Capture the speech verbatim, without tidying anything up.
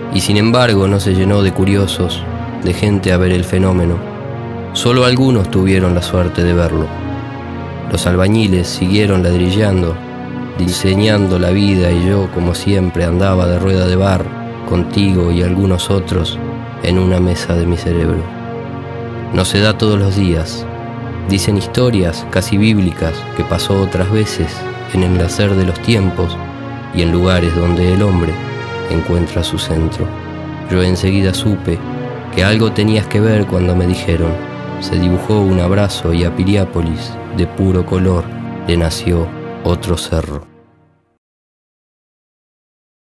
Y sin embargo no se llenó de curiosos, de gente a ver el fenómeno. Solo algunos tuvieron la suerte de verlo. Los albañiles siguieron ladrillando, diseñando la vida, y yo, como siempre, andaba de rueda de bar, contigo y algunos otros, en una mesa de mi cerebro. No se da todos los días. Dicen historias casi bíblicas que pasó otras veces en el nacer de los tiempos y en lugares donde el hombre encuentra su centro. Yo enseguida supe que algo tenías que ver cuando me dijeron: se dibujó un abrazo y a Piriápolis, de puro color, le nació otro cerro.